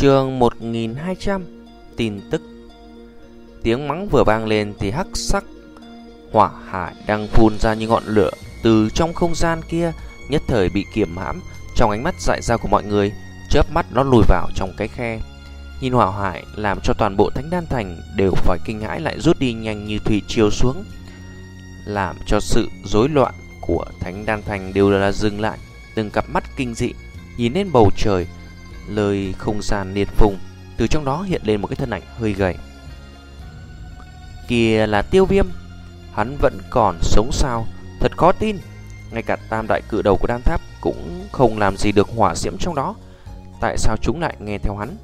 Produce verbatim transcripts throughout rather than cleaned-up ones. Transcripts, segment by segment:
Chương một nghìn hai trăm. Tin tức. Tiếng mắng vừa vang lên thì hắc sắc hỏa hải đang phun ra như ngọn lửa từ trong không gian kia nhất thời bị kiềm hãm trong ánh mắt dại ra của mọi người. Chớp mắt nó lùi vào trong cái khe. Nhìn hỏa hải làm cho toàn bộ Thánh Đan Thành đều phải kinh hãi, lại rút đi nhanh như thủy triều xuống, làm cho sự rối loạn của Thánh Đan Thành đều là dừng lại. Từng cặp mắt kinh dị nhìn lên bầu trời, lời không gian liệt phùng, từ trong đó hiện lên một cái thân ảnh hơi gầy. Kìa là Tiêu Viêm, hắn vẫn còn sống sao? Thật khó tin. Ngay cả tam đại cự đầu của đan tháp cũng không làm gì được hỏa diễm trong đó. Tại sao chúng lại nghe theo hắn?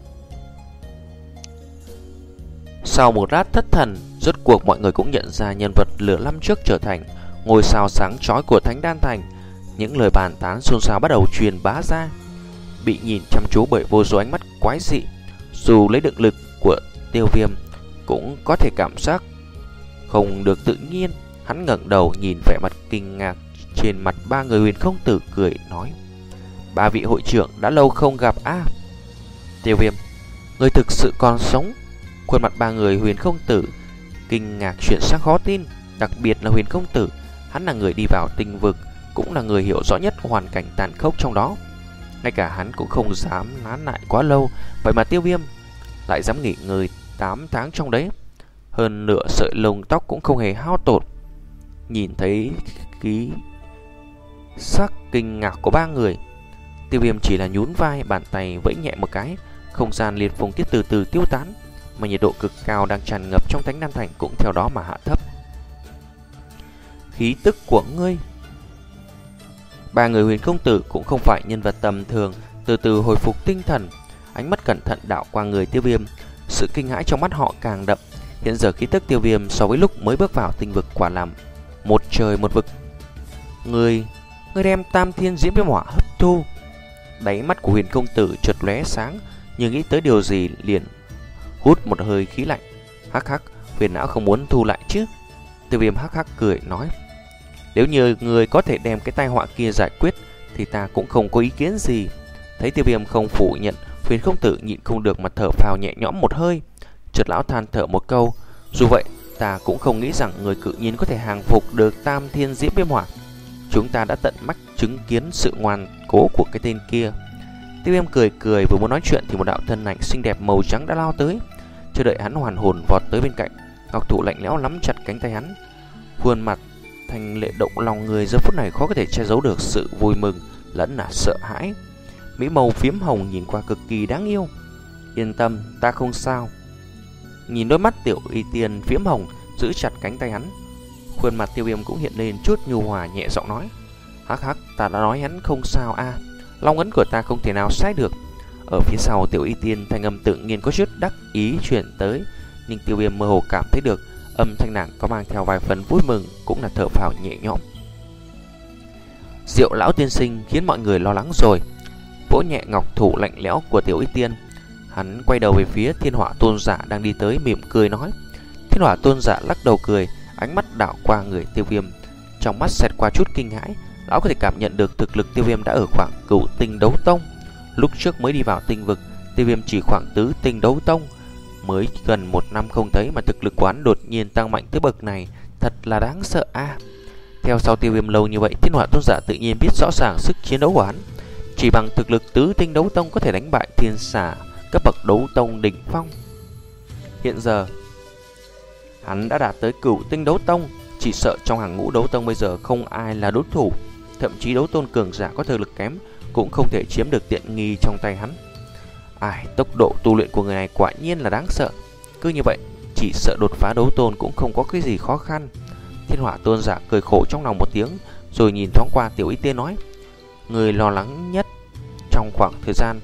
Sau một lát thất thần, rốt cuộc mọi người cũng nhận ra nhân vật lửa năm trước trở thành ngôi sao sáng chói của Thánh Đan Thành. Những lời bàn tán xôn xao bắt đầu truyền bá ra, bị nhìn chăm chú bởi vô số ánh mắt quái dị. Dù lấy được lực của Tiêu Viêm cũng có thể cảm giác không được tự nhiên. Hắn ngẩng đầu nhìn vẻ mặt kinh ngạc trên mặt ba người Huyền Không Tử, cười nói: ba vị hội trưởng đã lâu không gặp a. À, Tiêu Viêm, người thực sự còn sống? Khuôn mặt ba người Huyền Không Tử kinh ngạc chuyển sang khó tin. Đặc biệt là Huyền Không Tử, hắn là người đi vào tinh vực, cũng là người hiểu rõ nhất hoàn cảnh tàn khốc trong đó. Ngay cả hắn cũng không dám nán lại quá lâu. Vậy mà Tiêu Viêm lại dám nghỉ ngơi tám tháng trong đấy. Hơn nửa sợi lông tóc cũng không hề hao tổn. Nhìn thấy khí sắc kinh ngạc của ba người, Tiêu Viêm chỉ là nhún vai, bàn tay vẫy nhẹ một cái, không gian liệt phùng tiết từ từ tiêu tán, mà nhiệt độ cực cao đang tràn ngập trong Thánh Đan Thành cũng theo đó mà hạ thấp. Khí tức của ngươi. Ba người Huyền Không Tử cũng không phải nhân vật tầm thường, từ từ hồi phục tinh thần, ánh mắt cẩn thận đảo qua người Tiêu Viêm. Sự kinh hãi trong mắt họ càng đậm. Hiện giờ khí tức Tiêu Viêm so với lúc mới bước vào tinh vực quả làm một trời một vực. Người, người đem Tam Thiên Diễm Viêm Hỏa hấp thu. Đáy mắt của Huyền Không Tử chợt lóe sáng, như nghĩ tới điều gì liền hút một hơi khí lạnh. Hắc hắc, Huyền não không muốn thu lại chứ? Tiêu Viêm hắc hắc cười nói: nếu như người có thể đem cái tai họa kia giải quyết thì ta cũng không có ý kiến gì. Thấy Tiêu Viêm không phủ nhận, Huyền Không Tử nhịn không được mà thở phào nhẹ nhõm một hơi. Chợt lão than thở một câu: dù vậy ta cũng không nghĩ rằng người cự nhiên có thể hàng phục được Tam Thiên Diễm Viêm Hỏa. Chúng ta đã tận mắt chứng kiến sự ngoan cố của cái tên kia. Tiêu Viêm cười cười, vừa muốn nói chuyện thì một đạo thân ảnh xinh đẹp màu trắng đã lao tới. Chưa đợi hắn hoàn hồn vọt tới bên cạnh, ngọc thủ lạnh lẽo nắm chặt cánh tay hắn. Khuôn mặt thành lệ động lòng người, giờ phút này khó có thể che giấu được sự vui mừng lẫn là sợ hãi. Mỹ màu phiếm hồng nhìn qua cực kỳ đáng yêu. Yên tâm, ta không sao. Nhìn đôi mắt Tiểu Y Tiên phiếm hồng giữ chặt cánh tay hắn, khuôn mặt Tiêu Viêm cũng hiện lên chút nhu hòa, nhẹ giọng nói: hắc hắc, ta đã nói hắn không sao a. À, long ấn của ta không thể nào sai được. Ở phía sau Tiểu Y Tiên thanh âm tự nhiên có chút đắc ý chuyển tới, nhưng Tiêu Viêm mơ hồ cảm thấy được âm thanh nàng có mang theo vài phần vui mừng, cũng là thở phào nhẹ nhõm. Diệu lão tiên sinh khiến mọi người lo lắng rồi. Vỗ nhẹ ngọc thủ lạnh lẽo của Tiểu Y Tiên, hắn quay đầu về phía Thiên Hỏa Tôn Giả đang đi tới, mỉm cười nói. Thiên Hỏa Tôn Giả lắc đầu cười, ánh mắt đảo qua người Tiêu Viêm, trong mắt xẹt qua chút kinh hãi. Lão có thể cảm nhận được thực lực Tiêu Viêm đã ở khoảng cửu tinh đấu tông. Lúc trước mới đi vào tinh vực, Tiêu Viêm chỉ khoảng tứ tinh đấu tông. Mới gần một năm không thấy mà thực lực của hắn đột nhiên tăng mạnh tới bậc này, thật là đáng sợ a. À, theo sau Tiêu Viêm lâu như vậy, Thiên Hỏa Tôn Giả tự nhiên biết rõ ràng sức chiến đấu của hắn. Chỉ bằng thực lực tứ tinh đấu tông có thể đánh bại thiên xà cấp bậc đấu tông đỉnh phong. Hiện giờ hắn đã đạt tới cửu tinh đấu tông, chỉ sợ trong hàng ngũ đấu tông bây giờ không ai là đối thủ. Thậm chí đấu tôn cường giả có thực lực kém cũng không thể chiếm được tiện nghi trong tay hắn. Ai, tốc độ tu luyện của người này quả nhiên là đáng sợ. Cứ như vậy, chỉ sợ đột phá đấu tôn cũng không có cái gì khó khăn. Thiên Hỏa Tôn Giả cười khổ trong lòng một tiếng, rồi nhìn thoáng qua Tiểu Y Tiên nói: người lo lắng nhất trong khoảng thời gian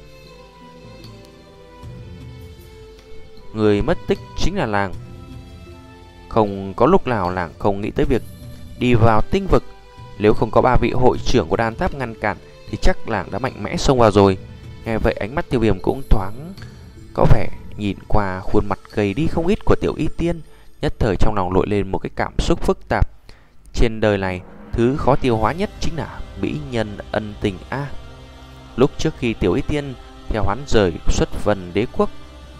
người mất tích chính là làng. Không có lúc nào làng không nghĩ tới việc đi vào tinh vực. Nếu không có ba vị hội trưởng của đan tháp ngăn cản thì chắc làng đã mạnh mẽ xông vào rồi. Nghe vậy ánh mắt Tiêu Viêm cũng thoáng có vẻ nhìn qua khuôn mặt gầy đi không ít của Tiểu Y Tiên, nhất thời trong lòng nổi lên một cái cảm xúc phức tạp. Trên đời này, thứ khó tiêu hóa nhất chính là mỹ nhân ân tình a. À, lúc trước khi Tiểu Y Tiên theo hắn rời xuất Vân Đế quốc,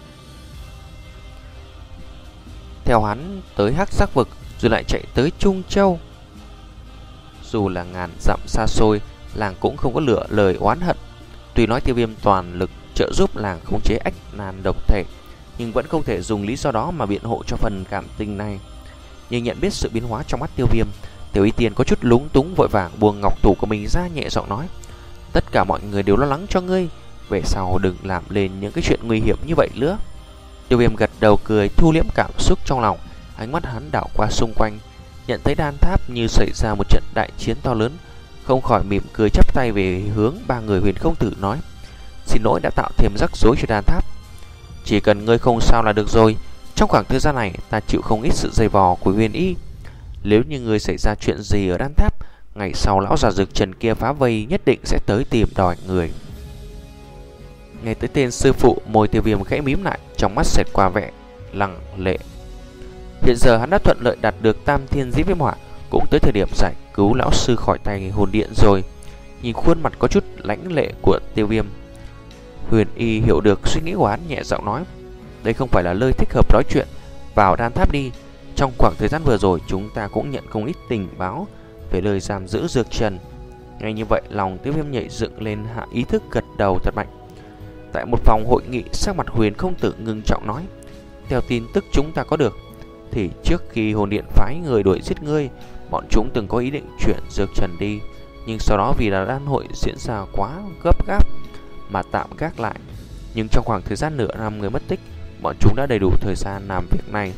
theo hắn tới Hắc Sắc vực, rồi lại chạy tới Trung Châu. Dù là ngàn dặm xa xôi, làng cũng không có lựa lời oán hận. Tuy nói Tiêu Viêm toàn lực trợ giúp làng khống chế ách nan độc thể, nhưng vẫn không thể dùng lý do đó mà biện hộ cho phần cảm tình này. Nhưng nhận biết sự biến hóa trong mắt Tiêu Viêm, Tiểu Y Tiên có chút lúng túng, vội vàng buông ngọc thủ của mình ra, nhẹ giọng nói: tất cả mọi người đều lo lắng cho ngươi, về sau đừng làm lên những cái chuyện nguy hiểm như vậy nữa. Tiêu Viêm gật đầu cười, thu liễm cảm xúc trong lòng. Ánh mắt hắn đảo qua xung quanh, nhận thấy đan tháp như xảy ra một trận đại chiến to lớn, không khỏi mỉm cười chắp tay về hướng ba người Huyền Không Tử, nói: xin lỗi đã tạo thêm rắc rối cho đan tháp. Chỉ cần ngươi không sao là được rồi. Trong khoảng thời gian này ta chịu không ít sự dày vò của Huyền Y. Nếu như ngươi xảy ra chuyện gì ở đan tháp, ngày sau lão già Dược Trần kia phá vây nhất định sẽ tới tìm đòi người. Nghe tới tên sư phụ, môi Tiêu Viêm khẽ mím lại, trong mắt xẹt qua vẻ lặng lệ. Hiện giờ hắn đã thuận lợi đạt được Tam Thiên Dĩ Viêm Hỏa, cũng tới thời điểm giải cứu lão sư khỏi tay hồn điện rồi. Nhìn khuôn mặt có chút lãnh lệ của Tiêu Viêm, Huyền Y hiểu được suy nghĩ của hắn, nhẹ giọng nói: đây không phải là nơi thích hợp nói chuyện, vào đan tháp đi. Trong khoảng thời gian vừa rồi chúng ta cũng nhận không ít tình báo về lời giam giữ Dược Trần. Ngay như vậy, lòng Tiêu Viêm nhảy dựng lên, hạ ý thức gật đầu thật mạnh. Tại một phòng hội nghị, sắc mặt Huyền Không Tử ngưng trọng nói: theo tin tức chúng ta có được, thì trước khi hồn điện phái người đuổi giết ngươi, bọn chúng từng có ý định chuyển Dược Trần đi, nhưng sau đó vì là đan hội diễn ra quá gấp gáp mà tạm gác lại. Nhưng trong khoảng thời gian nửa năm người mất tích, bọn chúng đã đầy đủ thời gian làm việc này.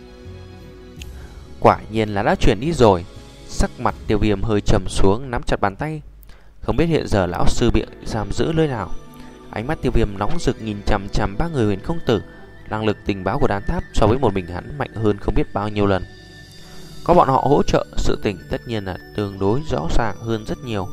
Quả nhiên là đã chuyển đi rồi. Sắc mặt Tiêu Viêm hơi trầm xuống, nắm chặt bàn tay. Không biết hiện giờ lão sư bị giam giữ nơi nào. Ánh mắt Tiêu Viêm nóng rực nhìn chằm chằm ba người Huyền Không Tử. Năng lực tình báo của đan tháp so với một mình hắn mạnh hơn không biết bao nhiêu lần. Có bọn họ hỗ trợ, sự tình tất nhiên là tương đối rõ ràng hơn rất nhiều.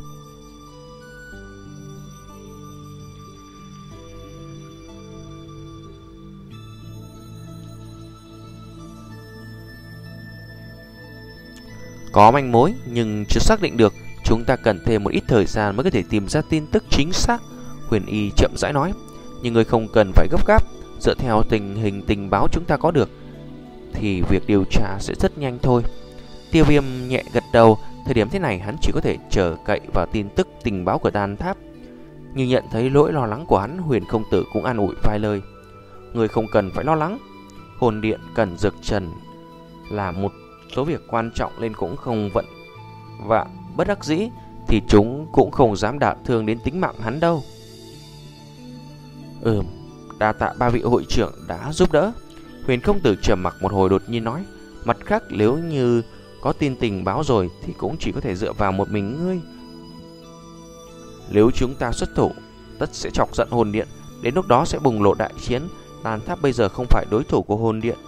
Có manh mối nhưng chưa xác định được, chúng ta cần thêm một ít thời gian mới có thể tìm ra tin tức chính xác. Huyền Y chậm rãi nói: nhưng người không cần phải gấp gáp. Dựa theo tình hình tình báo chúng ta có được thì việc điều tra sẽ rất nhanh thôi. Tiêu Viêm nhẹ gật đầu. Thời điểm thế này hắn chỉ có thể chờ cậy vào tin tức tình báo của đan tháp. Nhưng nhận thấy lỗi lo lắng của hắn, Huyền Không Tử cũng an ủi vài lời: người không cần phải lo lắng. Hồn điện cần Dược Trần là một số việc quan trọng nên cũng không vận và bất đắc dĩ thì chúng cũng không dám đả thương đến tính mạng hắn đâu. Ừm, đa tạ ba vị hội trưởng đã giúp đỡ. Huyền Không Tử trầm mặc một hồi, đột nhiên nói: mặt khác, nếu như có tin tình báo rồi thì cũng chỉ có thể dựa vào một mình ngươi. Nếu chúng ta xuất thủ, tất sẽ chọc giận hồn điện, đến lúc đó sẽ bùng lộ đại chiến. Đan tháp bây giờ không phải đối thủ của hồn điện.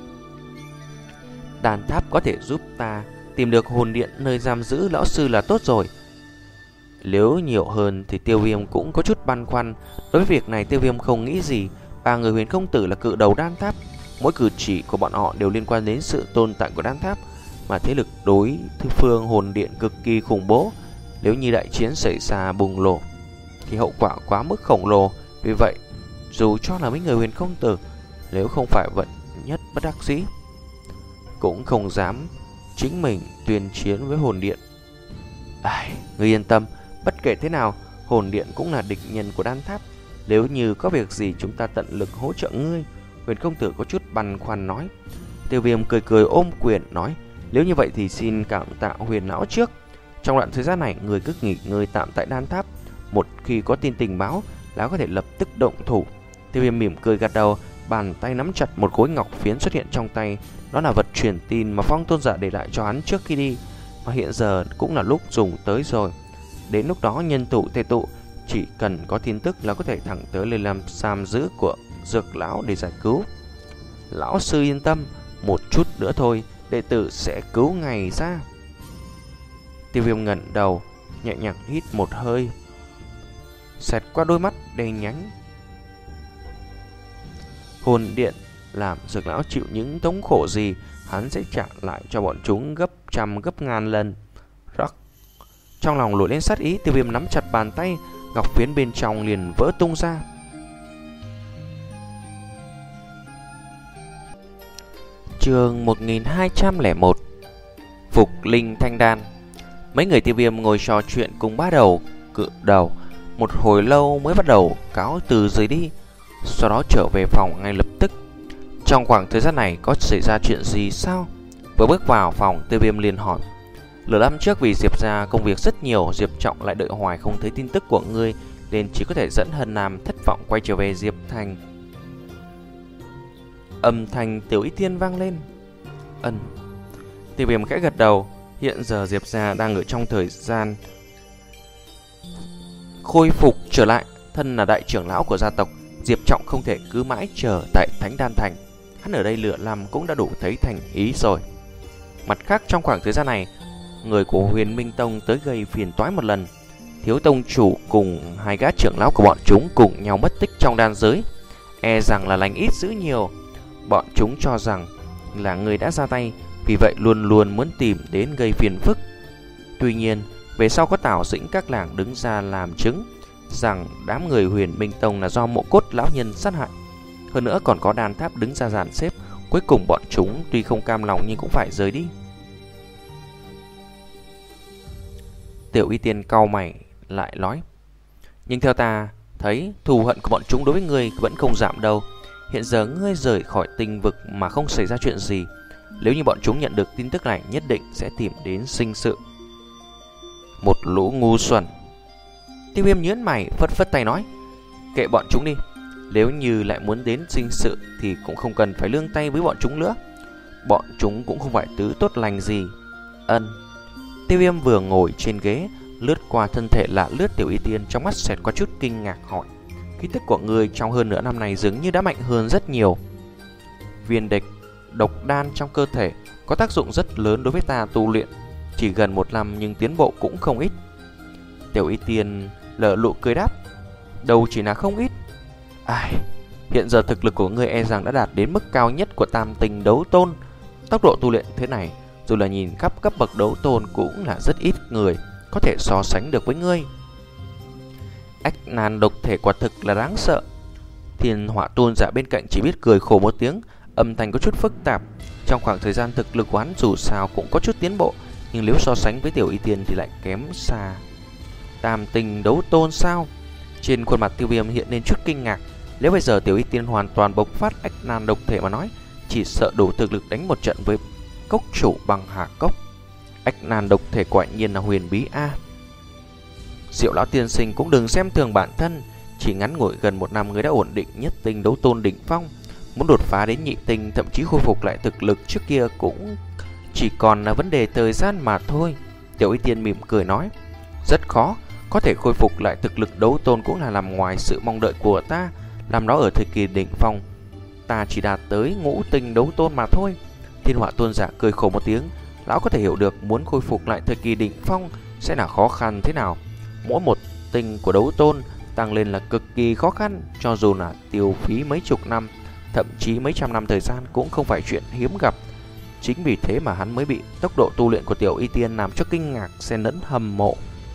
Đan tháp có thể giúp ta tìm được hồn điện nơi giam giữ lão sư là tốt rồi. Nếu nhiều hơn thì Tiêu Viêm cũng có chút băn khoăn. Đối với việc này Tiêu Viêm không nghĩ gì. Ba người Huyền Không Tử là cự đầu đan tháp, mỗi cử chỉ của bọn họ đều liên quan đến sự tồn tại của đan tháp, mà thế lực đối phương hồn điện cực kỳ khủng bố. Nếu như đại chiến xảy ra bùng nổ thì hậu quả quá mức khổng lồ. Vì vậy dù cho là mấy người Huyền Không Tử, nếu không phải vận nhất bất đắc dĩ, cũng không dám chính mình tuyên chiến với hồn điện. Ai, ngươi yên tâm, bất kể thế nào hồn điện cũng là địch nhân của đan tháp. Nếu như có việc gì chúng ta tận lực hỗ trợ ngươi. Huyền Không Tử có chút băn khoăn nói. Tiêu Viêm cười cười ôm quyền nói: nếu như vậy thì xin cảm tạ Huyền lão trước. Trong đoạn thời gian này người cứ nghỉ ngơi tạm tại đan tháp, một khi có tin tình báo lão có thể lập tức động thủ. Tiêu Viêm mỉm cười gật đầu, bàn tay nắm chặt một khối ngọc phiến xuất hiện trong tay. Đó là vật truyền tin mà Phong Tôn giả để lại cho hắn trước khi đi, mà hiện giờ cũng là lúc dùng tới rồi. Đến lúc đó nhân tụ tề tụ, chỉ cần có tin tức là có thể thẳng tới lên làm giam giữ của Dược lão để giải cứu. Lão sư yên tâm, một chút nữa thôi, đệ tử sẽ cứu ngài ra. Tiêu Viêm ngẩng đầu, nhẹ nhàng hít một hơi, xẹt qua đôi mắt đen nhánh. Hồn điện làm Dược lão chịu những thống khổ gì, hắn sẽ trả lại cho bọn chúng gấp trăm gấp ngàn lần. Rắc. Trong lòng nổi lên sát ý, Tiêu Viêm nắm chặt bàn tay, ngọc phiến bên trong liền vỡ tung ra. Chương một nghìn hai trăm lẻ một. Phục linh thanh đan. Mấy người tiêu viêm ngồi trò chuyện cùng bá đầu cự đầu một hồi lâu mới bắt đầu cáo từ rời đi, sau đó trở về phòng ngay lập tức. Trong khoảng thời gian này có xảy ra chuyện gì sao? Vừa bước vào phòng, tiêu viêm liền hỏi. Lửa năm trước vì Diệp ra công việc rất nhiều, Diệp Trọng lại đợi hoài không thấy tin tức của ngươi, nên chỉ có thể dẫn Hân Nam thất vọng quay trở về Diệp Thành. Âm thanh Tiểu Y Tiên vang lên. Ân. Tiêu viêm khẽ gật đầu. Hiện giờ Diệp gia đang ở trong thời gian khôi phục trở lại. Thân là đại trưởng lão của gia tộc, Diệp Trọng không thể cứ mãi chờ tại Thánh Đan Thành. Hắn ở đây lựa làm cũng đã đủ thấy thành ý rồi. Mặt khác, trong khoảng thời gian này, người của Huyền Minh Tông tới gây phiền toái một lần. Thiếu tông chủ cùng hai gã trưởng lão của bọn chúng cùng nhau mất tích trong đan giới, e rằng là lành ít dữ nhiều. Bọn chúng cho rằng là người đã ra tay, vì vậy luôn luôn muốn tìm đến gây phiền phức. Tuy nhiên, về sau có Tào Dĩnh các làng đứng ra làm chứng rằng đám người Huyền Minh Tông là do Mộ Cốt lão nhân sát hại. Hơn nữa còn có Đan Tháp đứng ra dàn xếp. Cuối cùng bọn chúng tuy không cam lòng nhưng cũng phải rời đi. Tiểu Y Tiên cau mày lại nói, nhưng theo ta thấy thù hận của bọn chúng đối với ngươi vẫn không giảm đâu. Hiện giờ ngươi rời khỏi tinh vực mà không xảy ra chuyện gì, nếu như bọn chúng nhận được tin tức này nhất định sẽ tìm đến sinh sự. Một lũ ngu xuẩn. Tiêu Viêm nhớn mày phất phất tay nói, kệ bọn chúng đi. Nếu như lại muốn đến sinh sự thì cũng không cần phải lương tay với bọn chúng nữa. Bọn chúng cũng không phải tứ tốt lành gì. Ân. Tiêu Viêm vừa ngồi trên ghế, lướt qua thân thể lạ lướt Tiểu Y Tiên, trong mắt xẹt qua chút kinh ngạc hỏi, khí tức của người trong hơn nửa năm này dường như đã mạnh hơn rất nhiều. Viên địch độc đan trong cơ thể có tác dụng rất lớn đối với ta tu luyện, chỉ gần một năm nhưng tiến bộ cũng không ít. Tiểu Y Tiên lở lụ cười đáp, đâu chỉ là không ít. Ai, hiện giờ thực lực của ngươi e rằng đã đạt đến mức cao nhất của tam tinh đấu tôn. Tốc độ tu luyện thế này, dù là nhìn khắp cấp bậc đấu tôn cũng là rất ít người có thể so sánh được với ngươi. Ách nan độc thể quả thực là đáng sợ. Thiên Hỏa Tôn giả bên cạnh chỉ biết cười khổ một tiếng, âm thanh có chút phức tạp. Trong khoảng thời gian thực lực của hắn dù sao cũng có chút tiến bộ, nhưng nếu so sánh với Tiểu Y Tiên thì lại kém xa. Tam tinh đấu tôn sao? Trên khuôn mặt Tiêu Viêm hiện lên chút kinh ngạc. Nếu bây giờ Tiểu Y Tiên hoàn toàn bộc phát ách nan độc thể mà nói, chỉ sợ đủ thực lực đánh một trận với cốc chủ bằng Hà Cốc. Ách nan độc thể quả nhiên là huyền bí a. Diệu lão tiên sinh cũng đừng xem thường bản thân, chỉ ngắn ngủi gần một năm người đã ổn định nhất tinh đấu tôn đỉnh phong, muốn đột phá đến nhị tinh, thậm chí khôi phục lại thực lực trước kia cũng chỉ còn là vấn đề thời gian mà thôi. Tiểu Y Tiên mỉm cười nói, rất khó, có thể khôi phục lại thực lực đấu tôn cũng là nằm ngoài sự mong đợi của ta. Làm đó ở thời kỳ đỉnh phong, ta chỉ đạt tới ngũ tinh đấu tôn mà thôi. Thiên Hỏa Tôn giả cười khổ một tiếng, lão có thể hiểu được muốn khôi phục lại thời kỳ đỉnh phong sẽ là khó khăn thế nào. Mỗi một tinh của đấu tôn tăng lên là cực kỳ khó khăn, cho dù là tiêu phí mấy chục năm, thậm chí mấy trăm năm thời gian cũng không phải chuyện hiếm gặp. Chính vì thế mà hắn mới bị tốc độ tu luyện của Tiểu Y Tiên làm cho kinh ngạc xen lẫn hâm mộ.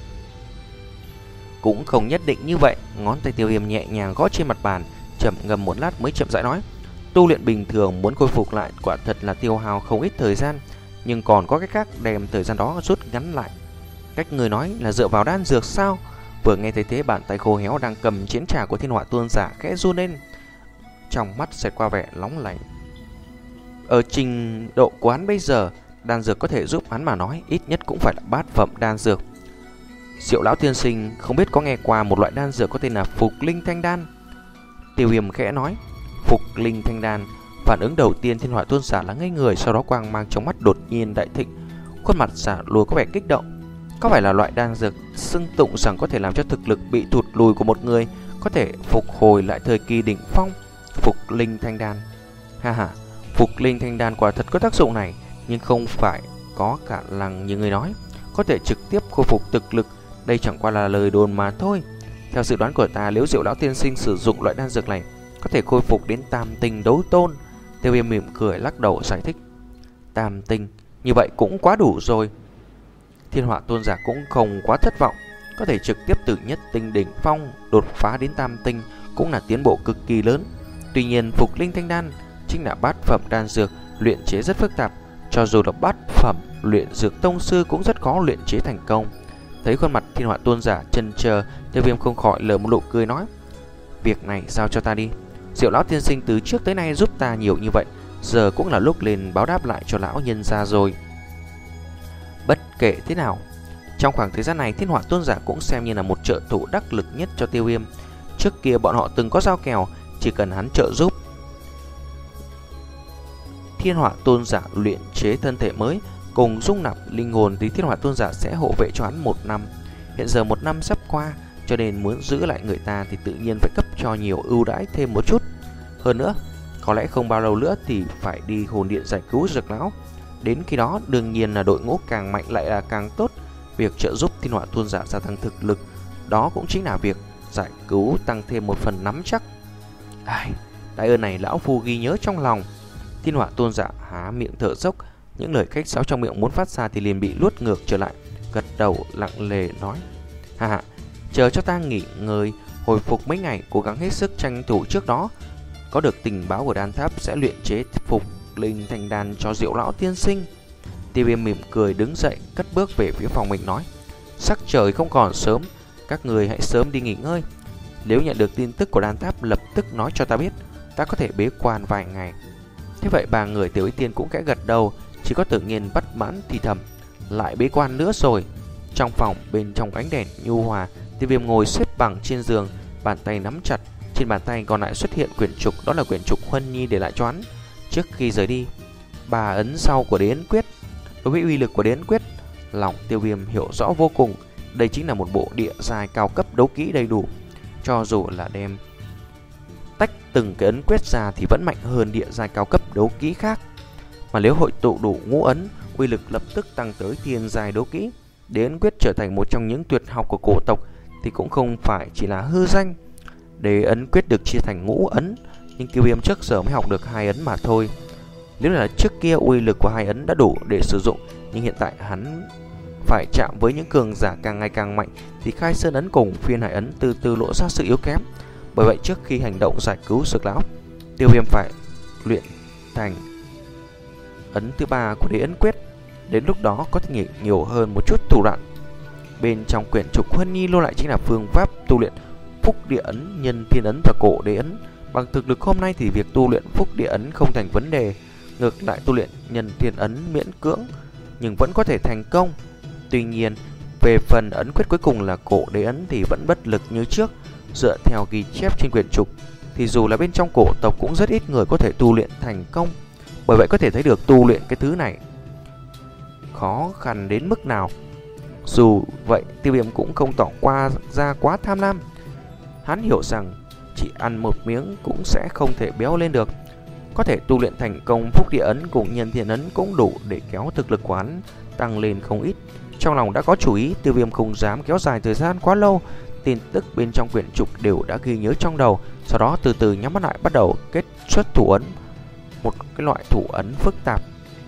Cũng không nhất định như vậy. Ngón tay Tiêu Viêm nhẹ nhàng gõ trên mặt bàn, chậm ngâm một lát mới chậm rãi nói, tu luyện bình thường muốn khôi phục lại quả thật là tiêu hao không ít thời gian, nhưng còn có cách khác đem thời gian đó rút ngắn lại. Cách người nói là dựa vào đan dược sao? Vừa nghe thấy thế, bàn tay khô héo đang cầm chiến trà của Thiên Hỏa Tôn giả khẽ run lên, trong mắt xẹt qua vẻ nóng lạnh. Ở trình độ của hắn bây giờ, đan dược có thể giúp hắn mà nói ít nhất cũng phải là bát phẩm đan dược. Diệu lão tiên sinh không biết có nghe qua một loại đan dược có tên là Phục Linh Thanh Đan? Tiêu Viêm khẽ nói. Phục Linh Thanh Đan. Phản ứng đầu tiên Thiên Hỏa Tôn giả là ngây người, sau đó quang mang trong mắt đột nhiên đại thịnh, khuôn mặt giả lùi có vẻ kích động. Có phải là loại đan dược xưng tụng rằng có thể làm cho thực lực bị thụt lùi của một người có thể phục hồi lại thời kỳ đỉnh phong? Phục Linh Thanh Đan. Ha ha, Phục Linh Thanh Đan quả thật có tác dụng này, nhưng không phải có cả lằng như người nói, có thể trực tiếp khôi phục thực lực. Đây chẳng qua là lời đồn mà thôi. Theo dự đoán của ta, nếu Diệu lão tiên sinh sử dụng loại đan dược này, có thể khôi phục đến tam tinh đấu tôn. Tiêu Viêm mỉm cười lắc đầu giải thích, tam tinh như vậy cũng quá đủ rồi. Thiên Hỏa Tôn giả cũng không quá thất vọng, có thể trực tiếp từ nhất tinh đỉnh phong đột phá đến tam tinh cũng là tiến bộ cực kỳ lớn. Tuy nhiên Phục Linh Thanh Đan chính là bát phẩm đan dược, luyện chế rất phức tạp, cho dù là bát phẩm luyện dược tông sư cũng rất khó luyện chế thành công. Thấy khuôn mặt Thiên Hỏa Tôn giả chần chờ, Tiêu Viêm không khỏi lờ một nụ cười nói: việc này giao cho ta đi. Diệu lão tiên sinh từ trước tới nay giúp ta nhiều như vậy, giờ cũng là lúc lên báo đáp lại cho lão nhân gia rồi. Bất kể thế nào, trong khoảng thời gian này Thiên Hỏa Tôn giả cũng xem như là một trợ thủ đắc lực nhất cho Tiêu Viêm. Trước kia bọn họ từng có giao kèo, chỉ cần hắn trợ giúp Thiên Hỏa Tôn giả luyện chế thân thể mới cùng dung nạp linh hồn thì Thiên Hỏa Tôn giả sẽ hộ vệ cho hắn một năm. Hiện giờ một năm sắp qua, cho nên muốn giữ lại người ta thì tự nhiên phải cấp cho nhiều ưu đãi thêm một chút. Hơn nữa, có lẽ không bao lâu nữa thì phải đi hồn điện giải cứu Dược lão. Đến khi đó đương nhiên là đội ngũ càng mạnh lại là càng tốt. Việc trợ giúp Thiên Hỏa Tôn giả gia tăng thực lực, đó cũng chính là việc giải cứu tăng thêm một phần nắm chắc. Ai, đại ơn này lão phu ghi nhớ trong lòng. Thiên Hỏa Tôn giả há miệng thở dốc, những lời khách sáo trong miệng muốn phát ra thì liền bị luốt ngược trở lại, gật đầu lặng lề nói: ha ha, chờ cho ta nghỉ ngơi hồi phục mấy ngày, cố gắng hết sức tranh thủ trước đó có được tình báo của đan tháp sẽ luyện chế phục linh thành đan cho Diệu lão tiên sinh. Tiêu Viêm mỉm cười đứng dậy, cất bước về phía phòng mình nói: sắc trời không còn sớm, các người hãy sớm đi nghỉ ngơi. Nếu nhận được tin tức của đan tháp lập tức nói cho ta biết, ta có thể bế quan vài ngày. Thế vậy ba người Tiểu Y Tiên cũng kẽ gật đầu, chỉ có Tự Nhiên bất mãn thì thầm: lại bế quan nữa rồi. Trong phòng bên trong ánh đèn nhu hòa, Tiêu Viêm ngồi xếp bằng trên giường, bàn tay nắm chặt, trên bàn tay còn lại xuất hiện quyển trục, đó là quyển trục Huân Nhi để lại cho hắn trước khi rời đi. Bà ấn sau của Đế Ấn Quyết. Đối với uy lực của Đế Ấn Quyết, lòng Tiêu Viêm hiểu rõ vô cùng. Đây chính là một bộ địa giai cao cấp đấu kỹ đầy đủ, cho dù là đem tách từng cái ấn quyết ra thì vẫn mạnh hơn địa giai cao cấp đấu kỹ khác. Mà nếu hội tụ đủ ngũ ấn, uy lực lập tức tăng tới thiên giai đấu kỹ. Đế Ấn Quyết trở thành một trong những tuyệt học của cổ tộc thì cũng không phải chỉ là hư danh. Đế Ấn Quyết được chia thành ngũ ấn, nhưng Tiêu Viêm trước giờ mới học được hai ấn mà thôi. Nếu là trước kia uy lực của hai ấn đã đủ để sử dụng, nhưng hiện tại hắn phải chạm với những cường giả càng ngày càng mạnh thì Khai Sơn ấn cùng Phiên Hải ấn từ từ lộ ra sự yếu kém. Bởi vậy trước khi hành động giải cứu Dược lão, Tiêu Viêm phải luyện thành ấn thứ ba của Đế Ấn Quyết. Đến lúc đó có thể nhiều hơn một chút thủ đoạn. Bên trong quyển trục Huân Nhi lưu lại chính là phương pháp tu luyện Phúc Địa ấn, Nhân Thiên ấn và Cổ Đế ấn. Bằng thực lực hôm nay thì việc tu luyện Phúc Địa ấn không thành vấn đề, ngược lại tu luyện Nhân Thiên ấn miễn cưỡng nhưng vẫn có thể thành công. Tuy nhiên, về phần ấn quyết cuối cùng là Cổ Đế ấn thì vẫn bất lực như trước. Dựa theo ghi chép trên quyển trục thì dù là bên trong cổ tộc cũng rất ít người có thể tu luyện thành công. Bởi vậy có thể thấy được tu luyện cái thứ này khó khăn đến mức nào. Dù vậy Tiêu Viêm cũng không tỏ qua ra quá tham lam. Hắn hiểu rằng chỉ ăn một miếng cũng sẽ không thể béo lên được. Có thể tu luyện thành công Phúc Địa ấn cùng Nhân Thiên ấn cũng đủ để kéo thực lực của hắn tăng lên không ít. Trong lòng đã có chủ ý, Tiêu Viêm không dám kéo dài thời gian quá lâu. Tin tức bên trong quyển trục đều đã ghi nhớ trong đầu, sau đó từ từ nhắm mắt lại bắt đầu kết xuất thủ ấn, một cái loại thủ ấn phức tạp.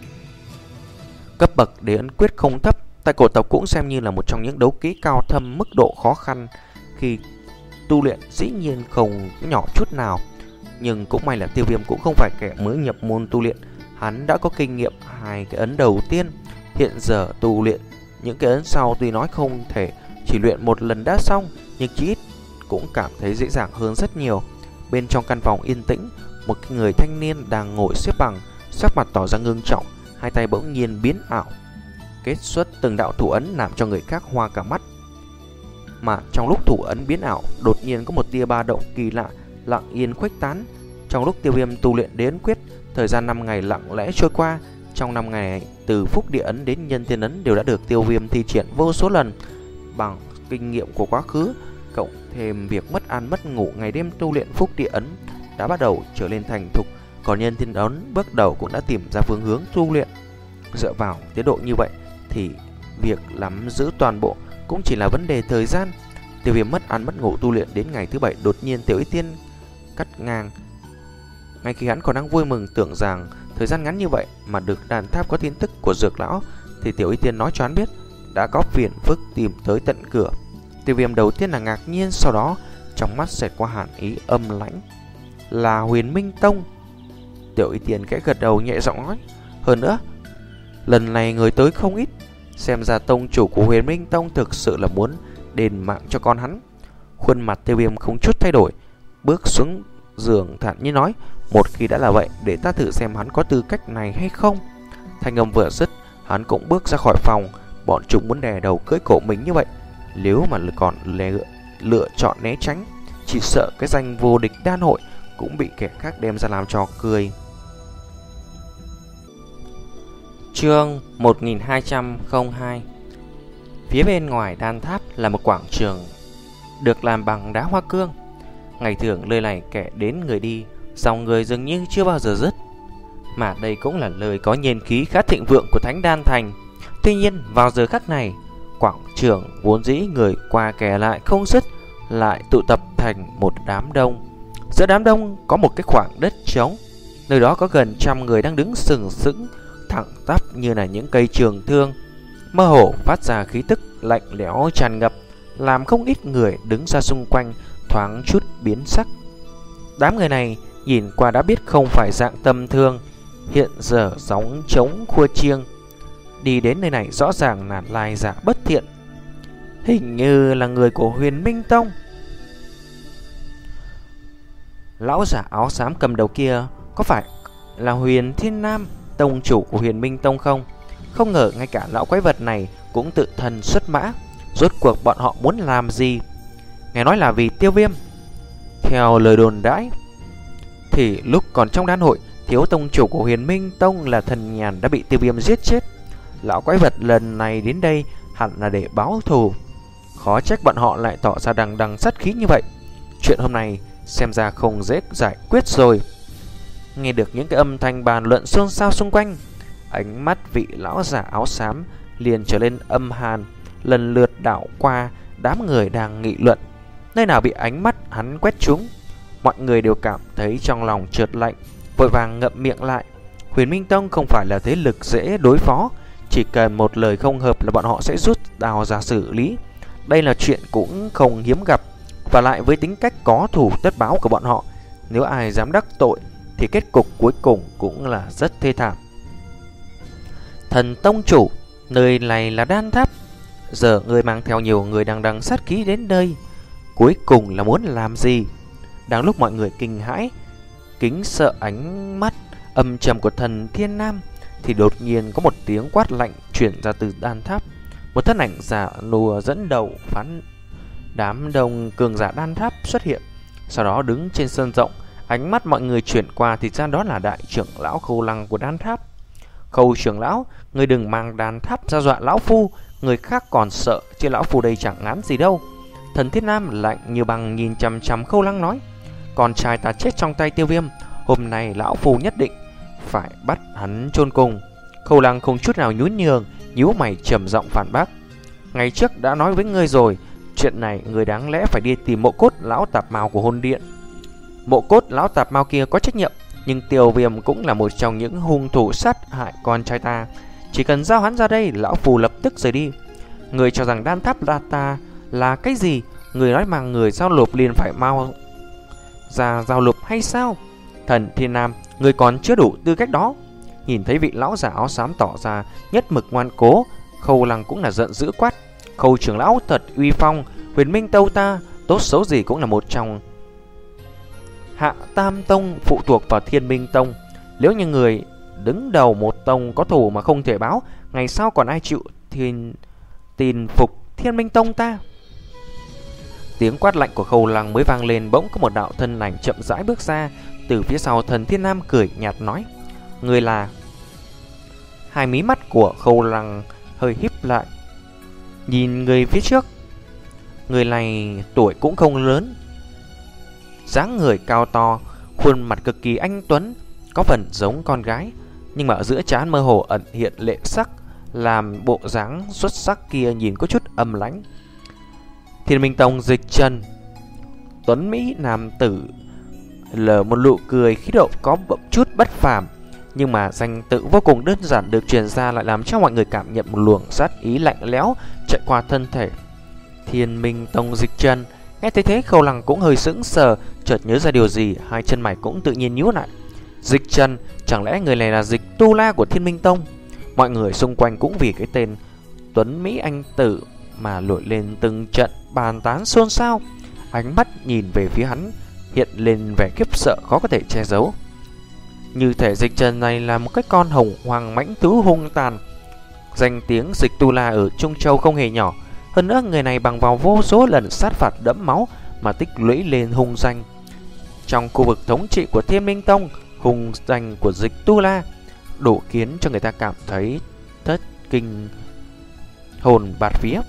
Cấp bậc Đế Ấn Quyết không thấp, tại cổ tộc cũng xem như là một trong những đấu kỹ cao thâm, mức độ khó khăn khi tu luyện dĩ nhiên không nhỏ chút nào. Nhưng cũng may là Tiêu Viêm cũng không phải kẻ mới nhập môn tu luyện, hắn đã có kinh nghiệm hai cái ấn đầu tiên. Hiện giờ tu luyện những cái ấn sau tuy nói không thể chỉ luyện một lần đã xong, nhưng chí ít cũng cảm thấy dễ dàng hơn rất nhiều. Bên trong căn phòng yên tĩnh, một người thanh niên đang ngồi xếp bằng, sắc mặt tỏ ra ngưng trọng, hai tay bỗng nhiên biến ảo, kết xuất từng đạo thủ ấn làm cho người khác hoa cả mắt. Mà trong lúc thủ ấn biến ảo, đột nhiên có một tia ba động kỳ lạ lặng yên khuếch tán. Trong lúc Tiêu Viêm tu luyện Đế Ấn Quyết, thời gian năm ngày lặng lẽ trôi qua. Trong năm ngày, từ Phúc Địa ấn đến Nhân Thiên ấn đều đã được Tiêu Viêm thi triển vô số lần. Bằng kinh nghiệm của quá khứ, cộng thêm việc mất ăn mất ngủ ngày đêm tu luyện Phúc Địa ấn đã bắt đầu trở nên thành thục. Còn Nhân Thiên ấn bước đầu cũng đã tìm ra phương hướng tu luyện. Dựa vào tiến độ như vậy thì việc nắm giữ toàn bộ cũng chỉ là vấn đề thời gian. Tiêu Viêm mất ăn mất ngủ tu luyện đến ngày thứ bảy, đột nhiên Tiểu Y Tiên cắt ngang. Ngay khi hắn còn đang vui mừng tưởng rằng thời gian ngắn như vậy mà được đàn tháp có tin tức của Dược lão, thì Tiểu Y Tiên nói cho hắn biết đã có phiền phức tìm tới tận cửa. Tiêu Viêm đầu tiên là ngạc nhiên, sau đó trong mắt xẹt qua hàn ý âm lãnh. Là Huyền Minh Tông. Tiểu Y Tiên khẽ gật đầu nhẹ giọng nói, hơn nữa lần này người tới không ít, xem ra tông chủ của Huyền Minh Tông thực sự là muốn đền mạng cho con hắn. Khuôn mặt Tiêu Viêm không chút thay đổi, bước xuống giường thản nhiên nói, một khi đã là vậy, để ta thử xem hắn có tư cách này hay không. Thanh âm vừa dứt, hắn cũng bước ra khỏi phòng. Bọn chúng muốn đè đầu cưỡi cổ mình như vậy, nếu mà còn lựa, lựa chọn né tránh, chỉ sợ cái danh vô địch đan hội cũng bị kẻ khác đem ra làm trò cười. Chương một nghìn hai trăm lẻ hai. Phía bên ngoài đan tháp là một quảng trường được làm bằng đá hoa cương. Ngày thường nơi này kẻ đến người đi, dòng người dường như chưa bao giờ dứt. Mà đây cũng là nơi có nhiên khí khá thịnh vượng của Thánh Đan Thành. Tuy nhiên vào giờ khắc này, quảng trường vốn dĩ người qua kẻ lại không dứt, lại tụ tập thành một đám đông. Giữa đám đông có một cái khoảng đất trống, nơi đó có gần trăm người đang đứng sừng sững, thẳng tắp như là những cây trường thương, mơ hồ phát ra khí tức lạnh lẽo tràn ngập, làm không ít người đứng ra xung quanh thoáng chút biến sắc. Đám người này nhìn qua đã biết không phải dạng tầm thường, hiện giờ gióng trống khua chiêng đi đến nơi này rõ ràng là lai giả bất thiện, hình như là người của Huyền Minh Tông. Lão giả áo xám cầm đầu kia có phải là Huyền Thiên Nam, tông chủ của Huyền Minh Tông không? Không ngờ ngay cả lão quái vật này cũng tự thân xuất mã. Rốt cuộc bọn họ muốn làm gì? Nghe nói là vì Tiêu Viêm. Theo lời đồn đãi thì lúc còn trong đan hội, thiếu tông chủ của Huyền Minh Tông là Thần Nhàn đã bị Tiêu Viêm giết chết. Lão quái vật lần này đến đây hẳn là để báo thù. Khó trách bọn họ lại tỏ ra đằng đằng sát khí như vậy. Chuyện hôm nay xem ra không dễ giải quyết rồi. Nghe được những cái âm thanh bàn luận xôn xao xung quanh, ánh mắt vị lão giả áo xám liền trở lên âm hàn, lần lượt đảo qua đám người đang nghị luận. Nơi nào bị ánh mắt hắn quét trúng, mọi người đều cảm thấy trong lòng chợt lạnh, vội vàng ngậm miệng lại. Huyền Minh Tông không phải là thế lực dễ đối phó, chỉ cần một lời không hợp là bọn họ sẽ rút đao ra xử lý. Đây là chuyện cũng không hiếm gặp, và lại với tính cách có thủ tất báo của bọn họ, nếu ai dám đắc tội thì kết cục cuối cùng cũng là rất thê thảm. Thần tông chủ, nơi này là đan tháp, giờ người mang theo nhiều người đằng đằng sát khí đến đây, cuối cùng là muốn làm gì? Đang lúc mọi người kinh hãi, kính sợ ánh mắt âm trầm của thần Thiên Nam, thì đột nhiên có một tiếng quát lạnh truyền ra từ đan tháp. Một thân ảnh giả nùa dẫn đầu phán đám đông cường giả đan tháp xuất hiện, sau đó đứng trên sân rộng. Ánh mắt mọi người chuyển qua thì ra đó là đại trưởng lão Khâu Lăng của đan tháp. Khâu trưởng lão, người đừng mang đan tháp ra dọa lão phu, người khác còn sợ chứ lão phu đây chẳng ngán gì đâu. Thần Thiên Nam lạnh như băng nhìn chằm chằm Khâu Lăng nói, con trai ta chết trong tay Tiêu Viêm, hôm nay lão phu nhất định phải bắt hắn chôn cùng. Khâu Lăng không chút nào nhún nhường, nhíu mày trầm giọng phản bác, ngày trước đã nói với ngươi rồi, chuyện này người đáng lẽ phải đi tìm mộ cốt lão tạp mao của hôn điện. Mộ cốt lão tạp mao kia có trách nhiệm, nhưng Tiêu Viêm cũng là một trong những hung thủ sát hại con trai ta. Chỉ cần giao hắn ra đây, lão phù lập tức rời đi. Người cho rằng đan tháp là ta là cái gì? Người nói mà người giao nộp liền phải mau ra giao nộp hay sao? Thần Thiên Nam, người còn chưa đủ tư cách đó. Nhìn thấy vị lão giả áo xám tỏ ra nhất mực ngoan cố, Khâu Lăng cũng là giận dữ quát, Khâu trưởng lão thật uy phong, Huyền Minh Tông ta tốt xấu gì cũng là một trong Hạ Tam Tông phụ thuộc vào Thiên Minh Tông. Nếu như người đứng đầu một tông có thù mà không thể báo, ngày sau còn ai chịu thiên tin phục Thiên Minh Tông ta? Tiếng quát lạnh của Khâu Lăng mới vang lên, bỗng có một đạo thân ảnh chậm rãi bước ra. Từ phía sau thần Thiên Nam cười nhạt nói, người là... Hai mí mắt của Khâu Lăng hơi híp lại, nhìn người phía trước. Người này tuổi cũng không lớn, dáng người cao to, khuôn mặt cực kỳ anh tuấn, có phần giống con gái, nhưng mà ở giữa trán mơ hồ ẩn hiện lệ sắc, làm bộ dáng xuất sắc kia nhìn có chút âm lãnh. Thiên Minh Tông Dịch Trần, tuấn mỹ nam tử, lờ một nụ cười khí độ có một chút bất phàm, nhưng mà danh tự vô cùng đơn giản được truyền ra lại làm cho mọi người cảm nhận một luồng sát ý lạnh lẽo chạy qua thân thể. Thiên Minh Tông Dịch Trần, nghe thấy thế Khâu Lăng cũng hơi sững sờ, chợt nhớ ra điều gì, hai chân mày cũng tự nhiên nhíu lại. Dịch Trần, chẳng lẽ người này là Dịch Tu La của Thiên Minh Tông? Mọi người xung quanh cũng vì cái tên Tuấn Mỹ Anh Tử mà nổi lên từng trận bàn tán xôn xao. Ánh mắt nhìn về phía hắn hiện lên vẻ khiếp sợ khó có thể che giấu. Như thể Dịch Trần này là một cái con hồng hoàng mãnh tứ hung tàn. Danh tiếng Dịch Tu La ở Trung Châu không hề nhỏ. Hơn nữa người này bằng vào vô số lần sát phạt đẫm máu mà tích lũy lên hung danh. Trong khu vực thống trị của Thiên Minh Tông, hung danh của Dịch Tu La đủ khiến cho người ta cảm thấy thất kinh hồn bạt vía.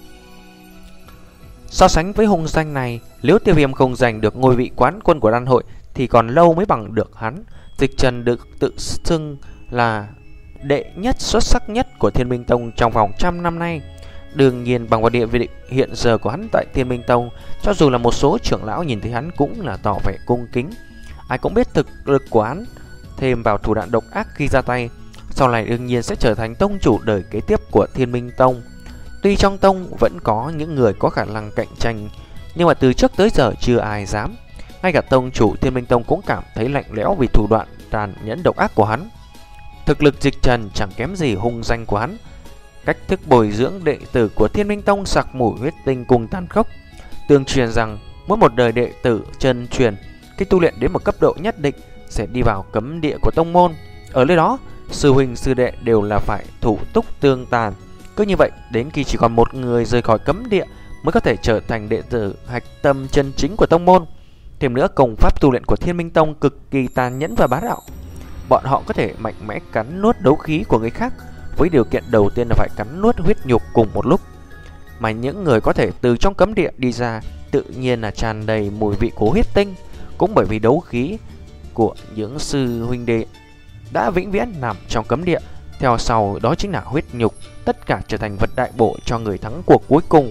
So sánh với hung danh này, nếu Tiêu Viêm không giành được ngôi vị quán quân của đan hội thì còn lâu mới bằng được hắn. Dịch Trần được tự xưng là đệ nhất xuất sắc nhất của Thiên Minh Tông trong vòng trăm năm nay. Đương nhiên bằng vào địa vị hiện giờ của hắn tại Thiên Minh Tông, cho dù là một số trưởng lão nhìn thấy hắn cũng là tỏ vẻ cung kính. Ai cũng biết thực lực của hắn, thêm vào thủ đoạn độc ác khi ra tay, sau này đương nhiên sẽ trở thành tông chủ đời kế tiếp của Thiên Minh Tông. Tuy trong tông vẫn có những người có khả năng cạnh tranh, nhưng mà từ trước tới giờ chưa ai dám. Ngay cả tông chủ Thiên Minh Tông cũng cảm thấy lạnh lẽo vì thủ đoạn tàn nhẫn độc ác của hắn. Thực lực Dịch Trần chẳng kém gì hung danh của hắn. Cách thức bồi dưỡng đệ tử của Thiên Minh Tông sặc mùi huyết tinh cùng tàn khốc. Tương truyền rằng mỗi một đời đệ tử chân truyền khi tu luyện đến một cấp độ nhất định sẽ đi vào cấm địa của tông môn. Ở nơi đó, sư huynh sư đệ đều là phải thủ túc tương tàn. Cứ như vậy, đến khi chỉ còn một người rời khỏi cấm địa mới có thể trở thành đệ tử hạch tâm chân chính của tông môn. Thêm nữa, công pháp tu luyện của Thiên Minh Tông cực kỳ tàn nhẫn và bá đạo. Bọn họ có thể mạnh mẽ cắn nuốt đấu khí của người khác, với điều kiện đầu tiên là phải cắn nuốt huyết nhục cùng một lúc. Mà những người có thể từ trong cấm địa đi ra tự nhiên là tràn đầy mùi vị của huyết tinh. Cũng bởi vì đấu khí của những sư huynh đệ đã vĩnh viễn nằm trong cấm địa, theo sau đó chính là huyết nhục, tất cả trở thành vật đại bổ cho người thắng cuộc cuối cùng.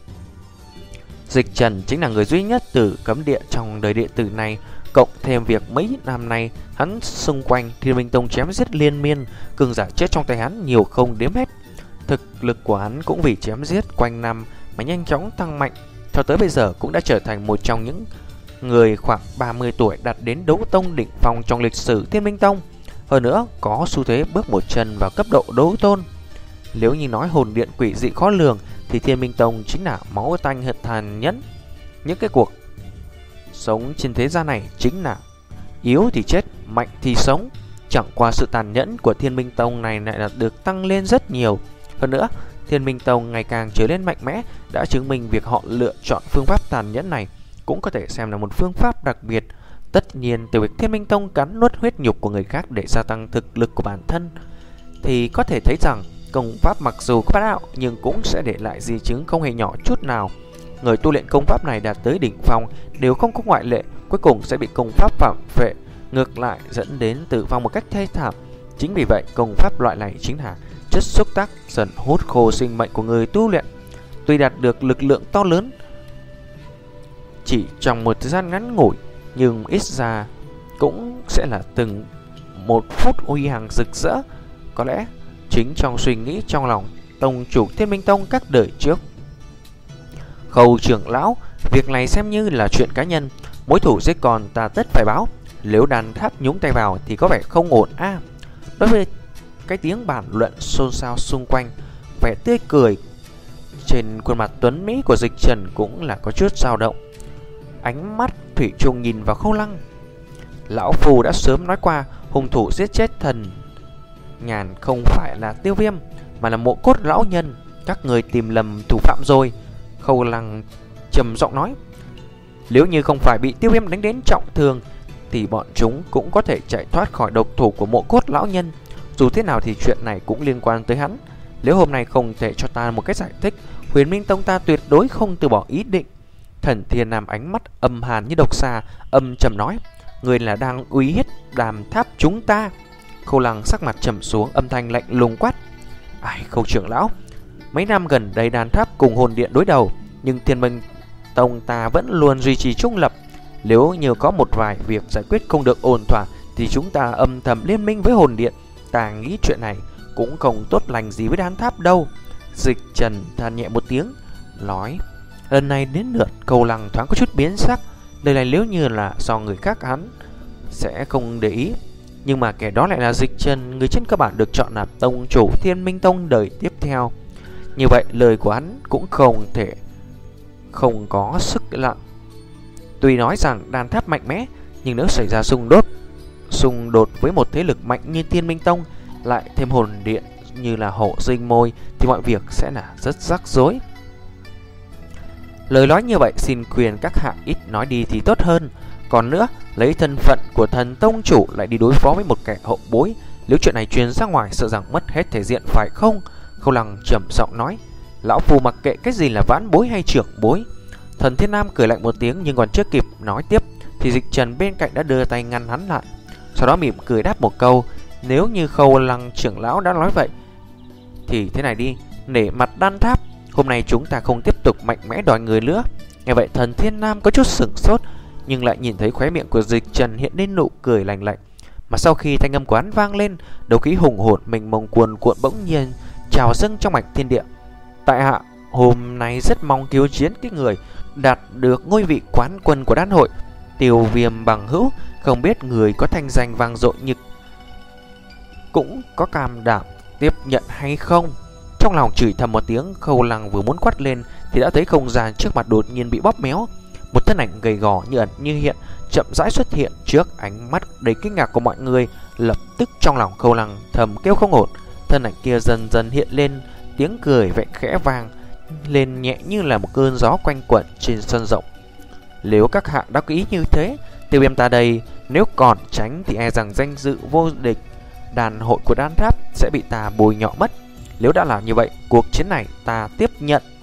Dịch Trần chính là người duy nhất từ cấm địa trong đời đệ tử này, cộng thêm việc mấy năm nay hắn xung quanh Thiên Minh Tông chém giết liên miên, cường giả chết trong tay hắn nhiều không đếm hết. Thực lực của hắn cũng vì chém giết quanh năm mà nhanh chóng tăng mạnh, cho tới bây giờ cũng đã trở thành một trong những người khoảng ba mươi tuổi đạt đến đấu tông đỉnh phong trong lịch sử Thiên Minh Tông. Hơn nữa có xu thế bước một chân vào cấp độ đấu tôn. Nếu như nói hồn điện quỷ dị khó lường thì Thiên Minh Tông chính là máu tanh hận tàn nhẫn. Những cái cuộc sống trên thế gian này chính là yếu thì chết, mạnh thì sống. Chẳng qua sự tàn nhẫn của Thiên Minh Tông này lại là được tăng lên rất nhiều. Hơn nữa, Thiên Minh Tông ngày càng trở nên mạnh mẽ đã chứng minh việc họ lựa chọn phương pháp tàn nhẫn này cũng có thể xem là một phương pháp đặc biệt. Tất nhiên từ việc Thiên Minh Tông cắn nuốt huyết nhục của người khác để gia tăng thực lực của bản thân thì có thể thấy rằng công pháp mặc dù có bá đạo nhưng cũng sẽ để lại di chứng không hề nhỏ chút nào. Người tu luyện công pháp này đạt tới đỉnh phong đều không có ngoại lệ, cuối cùng sẽ bị công pháp phạm phệ, ngược lại dẫn đến tử vong một cách thê thảm. Chính vì vậy công pháp loại này chính là chất xúc tác dần hút khô sinh mệnh của người tu luyện. Tuy đạt được lực lượng to lớn chỉ trong một thời gian ngắn ngủi, nhưng ít ra cũng sẽ là từng một phút uy hàng rực rỡ. Có lẽ chính trong suy nghĩ trong lòng tông chủ Thiên Minh Tông các đời trước, Khâu trưởng lão, việc này xem như là chuyện cá nhân, mối thủ giết con ta tất phải báo. Nếu đàn tháp nhúng tay vào thì có vẻ không ổn a. À, đối với cái tiếng bàn luận xôn xao xung quanh, vẻ tươi cười trên khuôn mặt tuấn mỹ của Dịch Trần cũng là có chút dao động. Ánh mắt thủy chung nhìn vào Khâu Lăng. Lão Phù đã sớm nói qua, hung thủ giết chết thần Nhàn không phải là Tiêu Viêm mà là Mộ Cốt lão nhân. Các người tìm lầm thủ phạm rồi. Khâu Lăng trầm giọng nói, nếu như không phải bị Tiêu Viêm đánh đến trọng thương thì bọn chúng cũng có thể chạy thoát khỏi độc thủ của Mộ Cốt lão nhân. Dù thế nào thì chuyện này cũng liên quan tới hắn. Nếu hôm nay không thể cho ta một cái giải thích, Huyền Minh Tông ta tuyệt đối không từ bỏ ý định. Thần Thiên Nam ánh mắt âm hàn như độc xà, âm trầm nói, người là đang uy hiếp đàm tháp chúng ta. Khâu Lăng sắc mặt trầm xuống, âm thanh lạnh lùng quát, ai Khâu trưởng lão, mấy năm gần đây đàn tháp cùng hồn điện đối đầu, nhưng Thiên Minh Tông ta vẫn luôn duy trì trung lập. Nếu như có một vài việc giải quyết không được ổn thỏa thì chúng ta âm thầm liên minh với hồn điện. Ta nghĩ chuyện này cũng không tốt lành gì với đàn tháp đâu. Dịch Trần than nhẹ một tiếng, nói, lần này đến lượt Khâu Lăng thoáng có chút biến sắc. Đây này nếu như là do người khác hắn sẽ không để ý, Nhưng mà kẻ đó lại là Dịch Trần, người trên cơ bản được chọn làm tông chủ Thiên Minh Tông đời tiếp theo. Như vậy lời của hắn cũng không thể không có sức lặng. Tuy nói rằng đan tháp mạnh mẽ, nhưng nếu xảy ra xung đột xung đột với một thế lực mạnh như Thiên Minh Tông, lại thêm hồn điện như là hộ dinh môi, thì mọi việc sẽ là rất rắc rối. Lời nói như vậy xin khuyên các hạ ít nói đi thì tốt hơn. Còn nữa, lấy thân phận của thần tông chủ lại đi đối phó với một kẻ hậu bối, nếu chuyện này truyền ra ngoài sợ rằng mất hết thể diện phải không? Khâu Lăng trầm giọng nói. Lão phù mặc kệ cái gì là vãn bối hay trưởng bối. Thần Thiên Nam cười lạnh một tiếng, nhưng còn chưa kịp nói tiếp thì Dịch Trần bên cạnh đã đưa tay ngăn hắn lại. Sau đó mỉm cười đáp một câu. Nếu như Khâu Lăng trưởng lão đã nói vậy thì thế này đi, nể mặt đan tháp, hôm nay chúng ta không tiếp tục mạnh mẽ đòi người nữa. Nghe vậy Thần Thiên Nam có chút sửng sốt, nhưng lại nhìn thấy khóe miệng của Dịch Trần hiện lên nụ cười lạnh lạnh. Mà sau khi thanh âm của hắn vang lên, đấu khí hùng hồn mình mông cuồn cuộn bỗng nhiên trào dâng trong mạch thiên địa. Tại hạ hôm nay rất mong cứu chiến cái người đạt được ngôi vị quán quân của đan hội, Tiêu Viêm bằng hữu. Không biết người có thanh danh vang dội như cũng có cam đảm tiếp nhận hay không? Trong lòng chửi thầm một tiếng, Khâu Lăng vừa muốn quát lên thì đã thấy không gian trước mặt đột nhiên bị bóp méo. Một thân ảnh gầy gò như ẩn như hiện chậm rãi xuất hiện trước ánh mắt đầy kinh ngạc của mọi người. Lập tức trong lòng Khâu Lăng thầm kêu không ổn. Thân ảnh kia dần dần hiện lên, tiếng cười vẹn khẽ vang lên nhẹ như là một cơn gió quanh quẩn trên sân rộng. Nếu các hạ đã có ý như thế, Tiêu Viêm ta đây nếu còn tránh thì e rằng danh dự vô địch đàn hội của đan tháp sẽ bị ta bồi nhọ mất. Nếu đã làm như vậy, cuộc chiến này ta tiếp nhận.